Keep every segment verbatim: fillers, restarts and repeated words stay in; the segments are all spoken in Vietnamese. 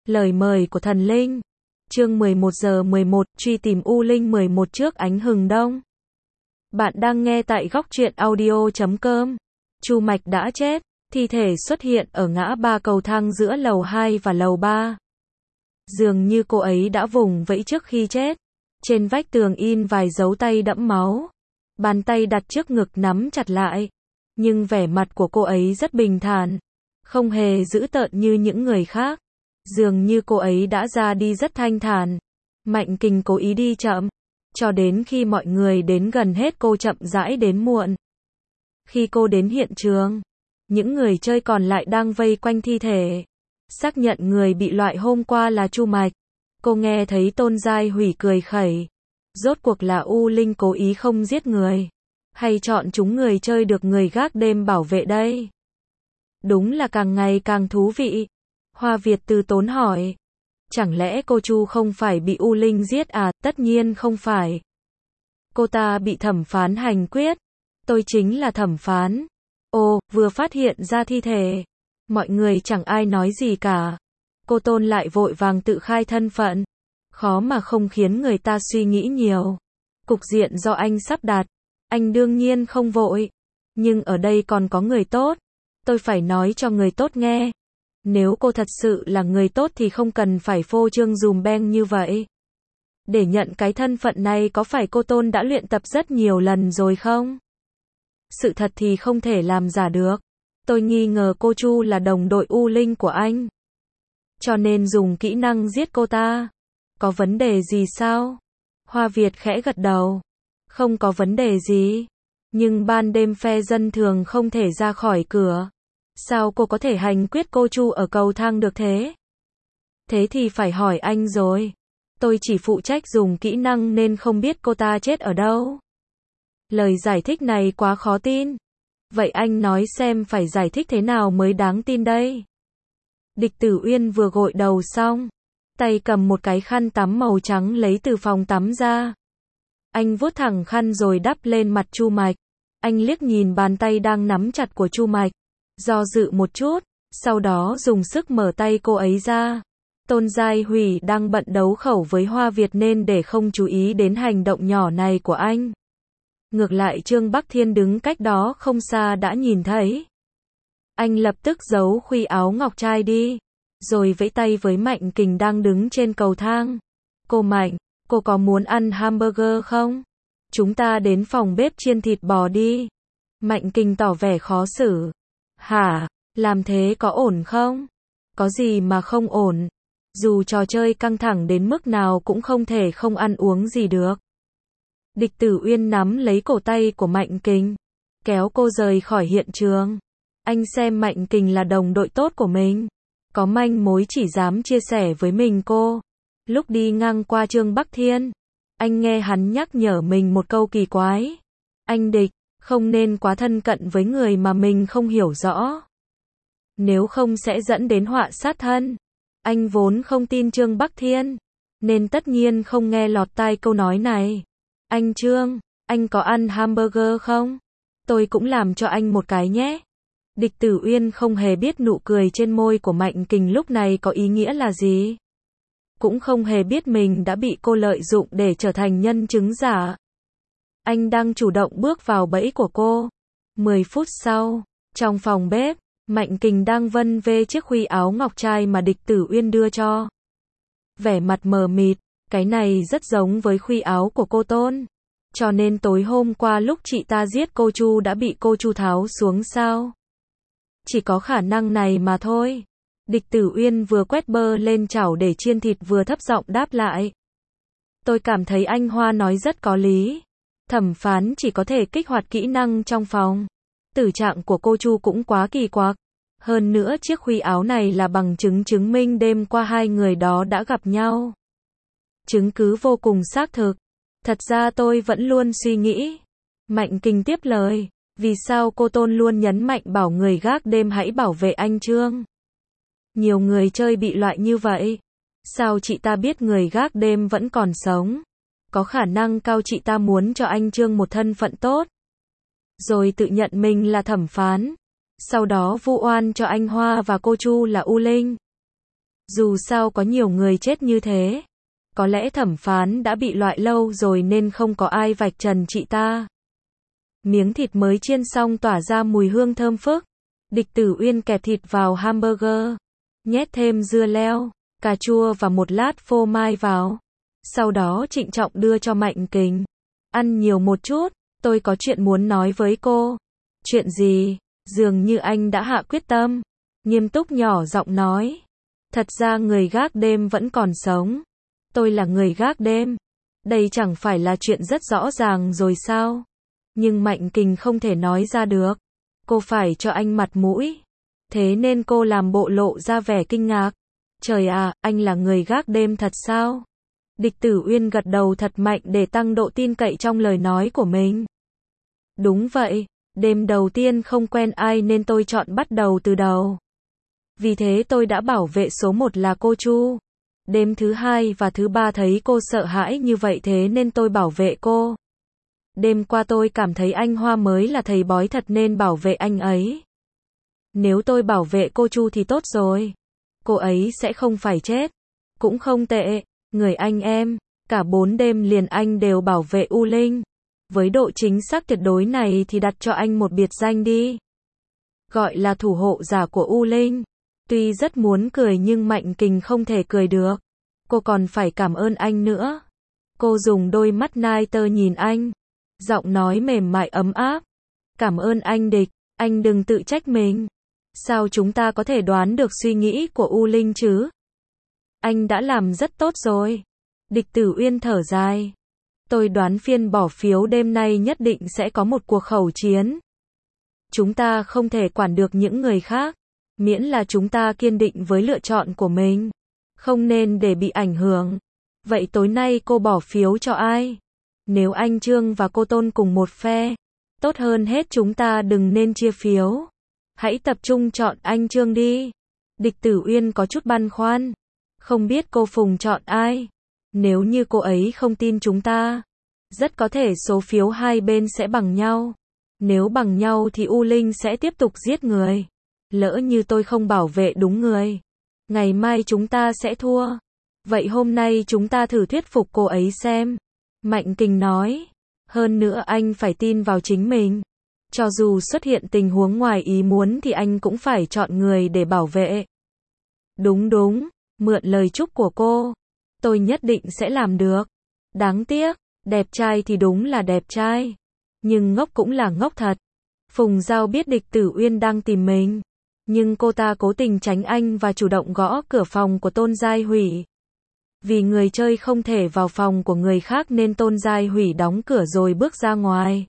Lời mời của thần linh. Chương mười một giờ mười một, truy tìm U Linh mười một trước ánh hừng đông. Bạn đang nghe tại góc truyện audio chấm com. Chu Mạch đã chết, thi thể xuất hiện ở ngã ba cầu thang giữa lầu hai và lầu ba. Dường như cô ấy đã vùng vẫy trước khi chết. Trên vách tường in vài dấu tay đẫm máu. Bàn tay đặt trước ngực nắm chặt lại. Nhưng vẻ mặt của cô ấy rất bình thản, không hề dữ tợn như những người khác. Dường như cô ấy đã ra đi rất thanh thản. Mạnh Kình cố ý đi chậm, cho đến khi mọi người đến gần hết cô chậm rãi đến muộn. Khi cô đến hiện trường, những người chơi còn lại đang vây quanh thi thể. Xác nhận người bị loại hôm qua là Chu Mạch. Cô nghe thấy Tôn Giai Hủy cười khẩy. Rốt cuộc là U Linh cố ý không giết người, hay chọn chúng người chơi được người gác đêm bảo vệ đây? Đúng là càng ngày càng thú vị. Hoa Việt từ tốn hỏi. Chẳng lẽ cô Chu không phải bị U Linh giết à? Tất nhiên không phải. Cô ta bị thẩm phán hành quyết. Tôi chính là thẩm phán. Ồ, vừa phát hiện ra thi thể. Mọi người chẳng ai nói gì cả. Cô Tôn lại vội vàng tự khai thân phận. Khó mà không khiến người ta suy nghĩ nhiều. Cục diện do anh sắp đặt. Anh đương nhiên không vội. Nhưng ở đây còn có người tốt. Tôi phải nói cho người tốt nghe. Nếu cô thật sự là người tốt thì không cần phải phô trương dùm beng như vậy. Để nhận cái thân phận này có phải cô Tôn đã luyện tập rất nhiều lần rồi không? Sự thật thì không thể làm giả được. Tôi nghi ngờ cô Chu là đồng đội U Linh của anh, cho nên dùng kỹ năng giết cô ta. Có vấn đề gì sao? Hoa Việt khẽ gật đầu. Không có vấn đề gì. Nhưng ban đêm phe dân thường không thể ra khỏi cửa. Sao cô có thể hành quyết cô Chu ở cầu thang được thế? Thế thì phải hỏi anh rồi. Tôi chỉ phụ trách dùng kỹ năng nên không biết cô ta chết ở đâu. Lời giải thích này quá khó tin. Vậy anh nói xem phải giải thích thế nào mới đáng tin đây? Địch Tử Uyên vừa gội đầu xong, tay cầm một cái khăn tắm màu trắng lấy từ phòng tắm ra. Anh vuốt thẳng khăn rồi đắp lên mặt Chu Mạch. Anh liếc nhìn bàn tay đang nắm chặt của Chu Mạch, do dự một chút, sau đó dùng sức mở tay cô ấy ra. Tôn Giai Hủy đang bận đấu khẩu với Hoa Việt nên để không chú ý đến hành động nhỏ này của anh. Ngược lại Trương Bắc Thiên đứng cách đó không xa đã nhìn thấy. Anh lập tức giấu khuy áo ngọc trai đi, rồi vẫy tay với Mạnh Kình đang đứng trên cầu thang. Cô Mạnh, cô có muốn ăn hamburger không? Chúng ta đến phòng bếp chiên thịt bò đi. Mạnh Kình tỏ vẻ khó xử. Hả? Làm thế có ổn không? Có gì mà không ổn? Dù trò chơi căng thẳng đến mức nào cũng không thể không ăn uống gì được. Địch Tử Uyên nắm lấy cổ tay của Mạnh Kình, kéo cô rời khỏi hiện trường. Anh xem Mạnh Kình là đồng đội tốt của mình, có manh mối chỉ dám chia sẻ với mình cô. Lúc đi ngang qua Trương Bắc Thiên, anh nghe hắn nhắc nhở mình một câu kỳ quái. Anh Địch, không nên quá thân cận với người mà mình không hiểu rõ. Nếu không sẽ dẫn đến họa sát thân. Anh vốn không tin Trương Bắc Thiên, nên tất nhiên không nghe lọt tai câu nói này. Anh Trương, anh có ăn hamburger không? Tôi cũng làm cho anh một cái nhé. Địch Tử Uyên không hề biết nụ cười trên môi của Mạnh Kình lúc này có ý nghĩa là gì. Cũng không hề biết mình đã bị cô lợi dụng để trở thành nhân chứng giả. Anh đang chủ động bước vào bẫy của cô. Mười phút sau, trong phòng bếp, Mạnh Kình đang vân vê chiếc khuy áo ngọc trai mà Địch Tử Uyên đưa cho. Vẻ mặt mờ mịt, cái này rất giống với khuy áo của cô Tôn. Cho nên tối hôm qua lúc chị ta giết cô Chu đã bị cô Chu tháo xuống sao? Chỉ có khả năng này mà thôi. Địch Tử Uyên vừa quét bơ lên chảo để chiên thịt vừa thấp giọng đáp lại. Tôi cảm thấy anh Hoa nói rất có lý. Thẩm phán chỉ có thể kích hoạt kỹ năng trong phòng. Tử trạng của cô Chu cũng quá kỳ quặc. Hơn nữa chiếc khuy áo này là bằng chứng chứng minh đêm qua hai người đó đã gặp nhau. Chứng cứ vô cùng xác thực. Thật ra tôi vẫn luôn suy nghĩ. Mạnh Kình tiếp lời. Vì sao cô Tôn luôn nhấn mạnh bảo người gác đêm hãy bảo vệ anh Trương? Nhiều người chơi bị loại như vậy. Sao chị ta biết người gác đêm vẫn còn sống? Có khả năng cao chị ta muốn cho anh Trương một thân phận tốt, rồi tự nhận mình là thẩm phán. Sau đó vu oan cho anh Hoa và cô Chu là U Linh. Dù sao có nhiều người chết như thế. Có lẽ thẩm phán đã bị loại lâu rồi nên không có ai vạch trần chị ta. Miếng thịt mới chiên xong tỏa ra mùi hương thơm phức. Địch Tử Uyên kẹp thịt vào hamburger. Nhét thêm dưa leo, cà chua và một lát phô mai vào. Sau đó trịnh trọng đưa cho Mạnh Kình. Ăn nhiều một chút, tôi có chuyện muốn nói với cô. Chuyện gì? Dường như anh đã hạ quyết tâm. Nghiêm túc nhỏ giọng nói. Thật ra người gác đêm vẫn còn sống. Tôi là người gác đêm. Đây chẳng phải là chuyện rất rõ ràng rồi sao? Nhưng Mạnh Kình không thể nói ra được. Cô phải cho anh mặt mũi. Thế nên cô làm bộ lộ ra vẻ kinh ngạc. Trời à, anh là người gác đêm thật sao? Địch Tử Uyên gật đầu thật mạnh để tăng độ tin cậy trong lời nói của mình. Đúng vậy, đêm đầu tiên không quen ai nên tôi chọn bắt đầu từ đầu. Vì thế tôi đã bảo vệ số một là cô Chu. Đêm thứ hai và thứ ba thấy cô sợ hãi như vậy thế nên tôi bảo vệ cô. Đêm qua tôi cảm thấy anh Hoa mới là thầy bói thật nên bảo vệ anh ấy. Nếu tôi bảo vệ cô Chu thì tốt rồi. Cô ấy sẽ không phải chết. Cũng không tệ, người anh em, cả bốn đêm liền anh đều bảo vệ U Linh. Với độ chính xác tuyệt đối này thì đặt cho anh một biệt danh đi. Gọi là thủ hộ giả của U Linh. Tuy rất muốn cười nhưng Mạnh Kình không thể cười được. Cô còn phải cảm ơn anh nữa. Cô dùng đôi mắt nai tơ nhìn anh. Giọng nói mềm mại ấm áp. Cảm ơn anh Địch, anh đừng tự trách mình. Sao chúng ta có thể đoán được suy nghĩ của U Linh chứ? Anh đã làm rất tốt rồi. Địch Tử Uyên thở dài. Tôi đoán phiên bỏ phiếu đêm nay nhất định sẽ có một cuộc khẩu chiến. Chúng ta không thể quản được những người khác. Miễn là chúng ta kiên định với lựa chọn của mình. Không nên để bị ảnh hưởng. Vậy tối nay cô bỏ phiếu cho ai? Nếu anh Trương và cô Tôn cùng một phe, tốt hơn hết chúng ta đừng nên chia phiếu. Hãy tập trung chọn anh Trương đi. Địch Tử Uyên có chút băn khoăn. Không biết cô Phùng chọn ai? Nếu như cô ấy không tin chúng ta, rất có thể số phiếu hai bên sẽ bằng nhau. Nếu bằng nhau thì U Linh sẽ tiếp tục giết người. Lỡ như tôi không bảo vệ đúng người, ngày mai chúng ta sẽ thua. Vậy hôm nay chúng ta thử thuyết phục cô ấy xem. Mạnh Kình nói. Hơn nữa anh phải tin vào chính mình. Cho dù xuất hiện tình huống ngoài ý muốn thì anh cũng phải chọn người để bảo vệ. Đúng đúng, mượn lời chúc của cô. Tôi nhất định sẽ làm được. Đáng tiếc, đẹp trai thì đúng là đẹp trai. Nhưng ngốc cũng là ngốc thật. Phùng Giao biết Địch Tử Uyên đang tìm mình. Nhưng cô ta cố tình tránh anh và chủ động gõ cửa phòng của Tôn Giai Hủy. Vì người chơi không thể vào phòng của người khác nên Tôn Giai Hủy đóng cửa rồi bước ra ngoài.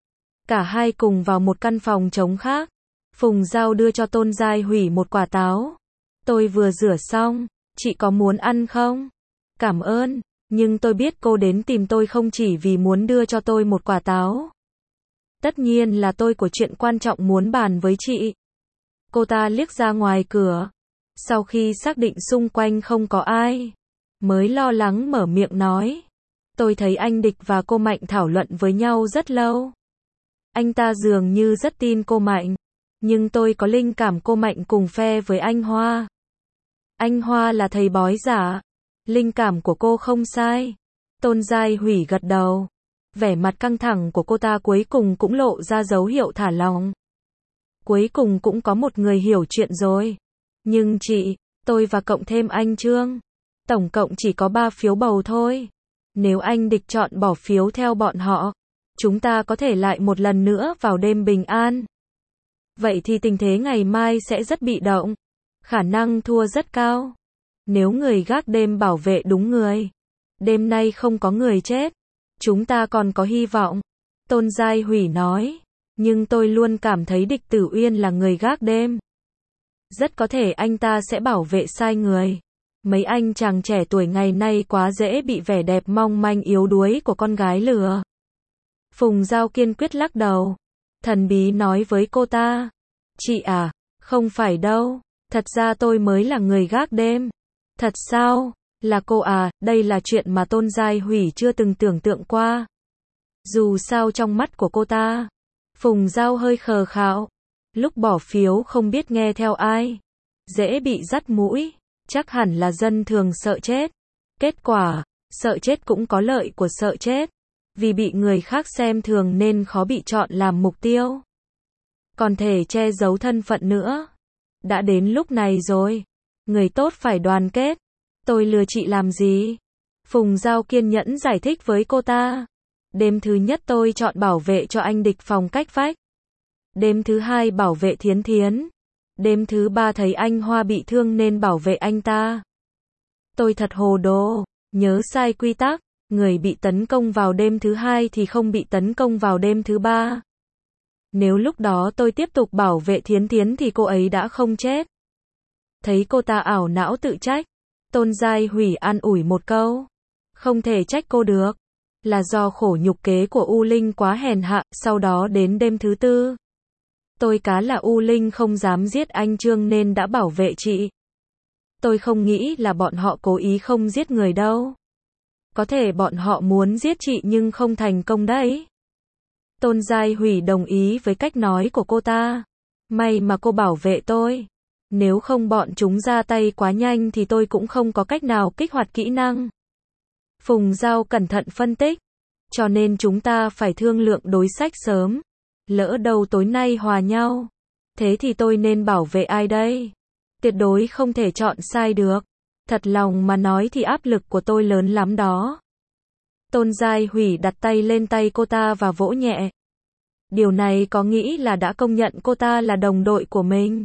Cả hai cùng vào một căn phòng trống khác. Phùng Giao đưa cho Tôn Giai Hủy một quả táo. Tôi vừa rửa xong, chị có muốn ăn không? Cảm ơn, nhưng tôi biết cô đến tìm tôi không chỉ vì muốn đưa cho tôi một quả táo. Tất nhiên là tôi có chuyện quan trọng muốn bàn với chị. Cô ta liếc ra ngoài cửa. Sau khi xác định xung quanh không có ai, mới lo lắng mở miệng nói. Tôi thấy anh Địch và cô Mạnh thảo luận với nhau rất lâu. Anh ta dường như rất tin cô Mạnh. Nhưng tôi có linh cảm cô Mạnh cùng phe với anh Hoa. Anh Hoa là thầy bói giả. Linh cảm của cô không sai. Tôn Giai Hủy gật đầu. Vẻ mặt căng thẳng của cô ta cuối cùng cũng lộ ra dấu hiệu thả lỏng. Cuối cùng cũng có một người hiểu chuyện rồi. Nhưng chị, tôi và cộng thêm anh Trương, tổng cộng chỉ có ba phiếu bầu thôi. Nếu anh Địch chọn bỏ phiếu theo bọn họ, chúng ta có thể lại một lần nữa vào đêm bình an. Vậy thì tình thế ngày mai sẽ rất bị động. Khả năng thua rất cao. Nếu người gác đêm bảo vệ đúng người, đêm nay không có người chết, chúng ta còn có hy vọng. Tôn Giai Hủy nói. Nhưng tôi luôn cảm thấy Địch Tử Uyên là người gác đêm. Rất có thể anh ta sẽ bảo vệ sai người. Mấy anh chàng trẻ tuổi ngày nay quá dễ bị vẻ đẹp mong manh yếu đuối của con gái lừa. Phùng Giao kiên quyết lắc đầu. Thần bí nói với cô ta. Chị à, không phải đâu. Thật ra tôi mới là người gác đêm. Thật sao? Là cô à, đây là chuyện mà Tôn Giai Hủy chưa từng tưởng tượng qua. Dù sao trong mắt của cô ta, Phùng Giao hơi khờ khạo. Lúc bỏ phiếu không biết nghe theo ai. Dễ bị dắt mũi. chắc hẳn là dân thường sợ chết. Kết quả, sợ chết cũng có lợi của sợ chết. Vì bị người khác xem thường nên khó bị chọn làm mục tiêu. Còn thể che giấu thân phận nữa. Đã đến lúc này rồi. Người tốt phải đoàn kết. Tôi lừa chị làm gì? Phùng Giao kiên nhẫn giải thích với cô ta. Đêm thứ nhất tôi chọn bảo vệ cho anh địch phòng cách vách. Đêm thứ hai bảo vệ Thiến Thiến. Đêm thứ ba thấy anh Hoa bị thương nên bảo vệ anh ta. Tôi thật hồ đồ, nhớ sai quy tắc, người bị tấn công vào đêm thứ hai thì không bị tấn công vào đêm thứ ba. Nếu lúc đó tôi tiếp tục bảo vệ Thiến Thiến thì cô ấy đã không chết. Thấy cô ta ảo não tự trách, Tôn Giai Hủy an ủi một câu. Không thể trách cô được, là do khổ nhục kế của U Linh quá hèn hạ. Sau đó đến đêm thứ tư, tôi cá là U Linh không dám giết anh Trương nên đã bảo vệ chị. Tôi không nghĩ là bọn họ cố ý không giết người đâu. Có thể bọn họ muốn giết chị nhưng không thành công đấy. Tôn Giai Hủy đồng ý với cách nói của cô ta. May mà cô bảo vệ tôi. Nếu không bọn chúng ra tay quá nhanh thì tôi cũng không có cách nào kích hoạt kỹ năng. Phùng Giao cẩn thận phân tích. Cho nên chúng ta phải thương lượng đối sách sớm. Lỡ đâu tối nay hòa nhau. Thế thì tôi nên bảo vệ ai đây? Tuyệt đối không thể chọn sai được. Thật lòng mà nói thì áp lực của tôi lớn lắm đó. Tôn Giai Hủy đặt tay lên tay cô ta và vỗ nhẹ. Điều này có nghĩ là đã công nhận cô ta là đồng đội của mình.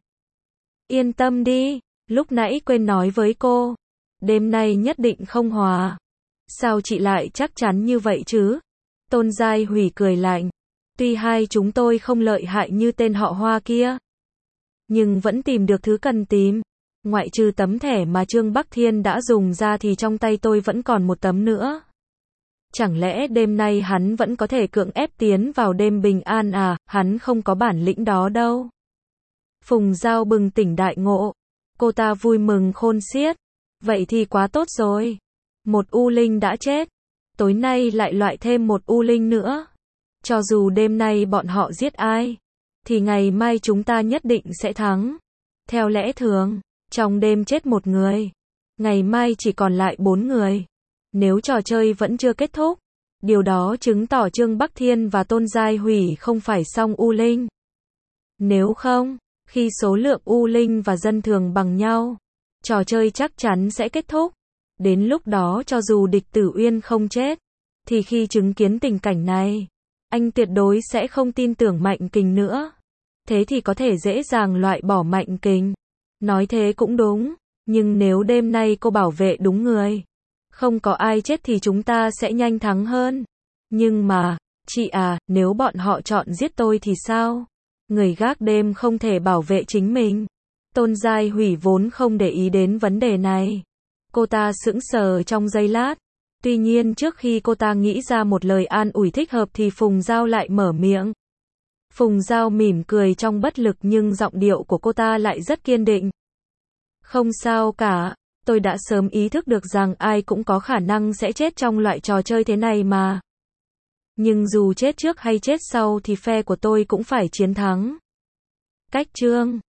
Yên tâm đi, lúc nãy quên nói với cô. Đêm nay nhất định không hòa. Sao chị lại chắc chắn như vậy chứ? Tôn Giai Hủy cười lạnh. Tuy hai chúng tôi không lợi hại như tên họ Hoa kia, nhưng vẫn tìm được thứ cần tìm. Ngoại trừ tấm thẻ mà Trương Bắc Thiên đã dùng ra thì trong tay tôi vẫn còn một tấm nữa. Chẳng lẽ đêm nay hắn vẫn có thể cưỡng ép tiến vào đêm bình an à? Hắn không có bản lĩnh đó đâu. Phùng Giao bừng tỉnh đại ngộ. Cô ta vui mừng khôn xiết. Vậy thì quá tốt rồi. Một U Linh đã chết. Tối nay lại loại thêm một U Linh nữa. Cho dù đêm nay bọn họ giết ai, thì ngày mai chúng ta nhất định sẽ thắng. Theo lẽ thường, trong đêm chết một người, ngày mai chỉ còn lại bốn người. Nếu trò chơi vẫn chưa kết thúc, điều đó chứng tỏ Trương Bắc Thiên và Tôn Giai Hủy không phải song U Linh. Nếu không, khi số lượng U Linh và dân thường bằng nhau, trò chơi chắc chắn sẽ kết thúc. Đến lúc đó cho dù địch Tử Uyên không chết, thì khi chứng kiến tình cảnh này, anh tuyệt đối sẽ không tin tưởng Mạnh Kình nữa. Thế thì có thể dễ dàng loại bỏ Mạnh Kình. Nói thế cũng đúng, nhưng nếu đêm nay cô bảo vệ đúng người, không có ai chết thì chúng ta sẽ nhanh thắng hơn. Nhưng mà, chị à, nếu bọn họ chọn giết tôi thì sao? Người gác đêm không thể bảo vệ chính mình. Tôn Giai Hủy vốn không để ý đến vấn đề này. Cô ta sững sờ trong giây lát. Tuy nhiên trước khi cô ta nghĩ ra một lời an ủi thích hợp thì Phùng Giao lại mở miệng. Phùng Giao mỉm cười trong bất lực nhưng giọng điệu của cô ta lại rất kiên định. Không sao cả, tôi đã sớm ý thức được rằng ai cũng có khả năng sẽ chết trong loại trò chơi thế này mà. Nhưng dù chết trước hay chết sau thì phe của tôi cũng phải chiến thắng. Cách chương